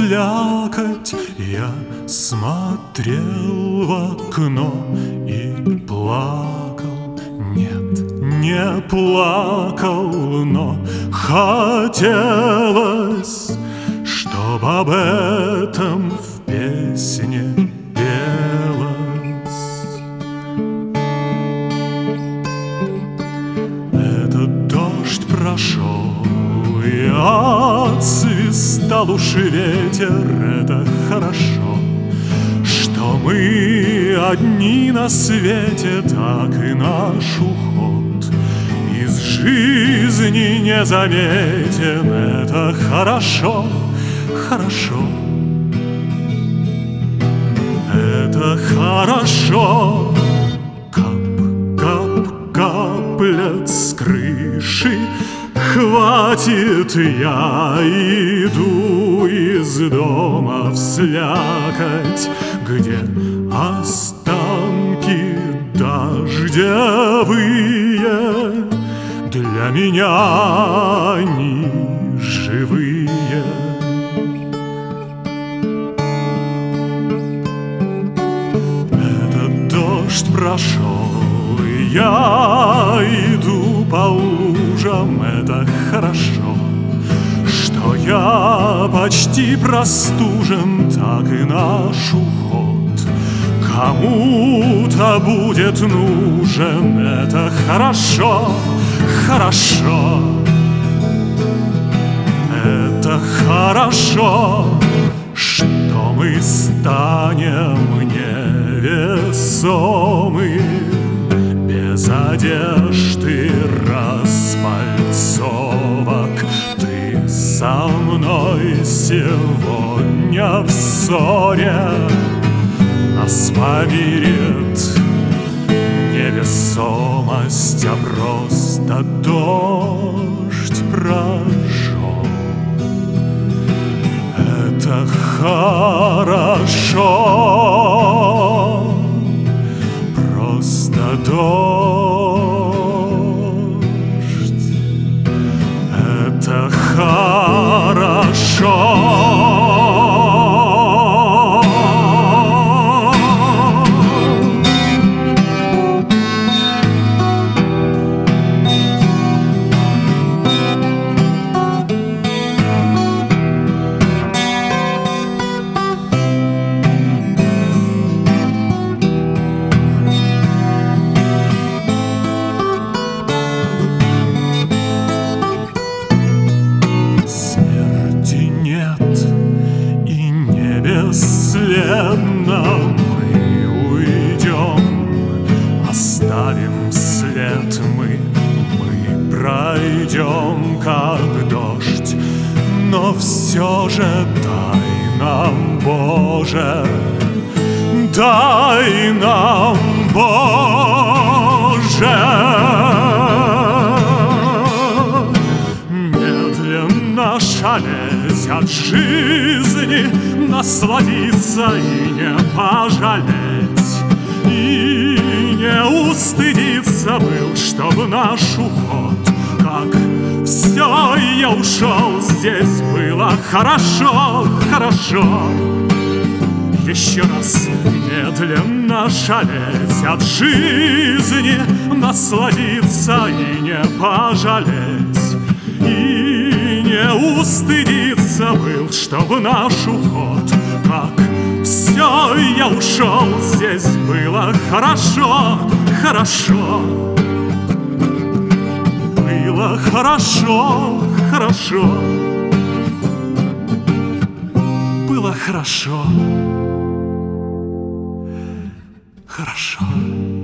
слякоть, я смотрел в окно и плакал. Нет, не плакал, но хотелось, чтоб об этом в песне пелось. Этот дождь прошел, и отсвистал уж ветер. Это хорошо, что мы одни на свете, так и наш уход из жизни не заметен. Это хорошо, хорошо. Это хорошо. Кап, кап, каплет с крыши. Хватит, я иду из дома в слякоть, где останки дождевые. Для меня они живые. Этот дождь прошел, и я иду по лужам. Это хорошо, что я почти простужен, так и наш уход кому-то будет нужен. Это хорошо, хорошо. Это хорошо, что мы станем невесомы, без одежды распальцовок. Ты со мной сегодня в ссоре, нас помирит невесомость, а просто дождь прошел. Это хорошо, просто дождь. Это хорошо. Бесследно мы уйдем, оставим след мы пройдем, как дождь. Но все же дай нам, Боже, дай нам, Боже, медленно шалеть от жизни, насладиться и не пожалеть, и не устыдиться был, чтоб наш уход, как все, я ушел, здесь было хорошо, хорошо. Еще раз медленно шалеть от жизни, насладиться и не пожалеть, и не устыдиться был, чтобы наш уход, как все, я ушел, здесь было хорошо, хорошо. Было хорошо, хорошо. Было хорошо, хорошо.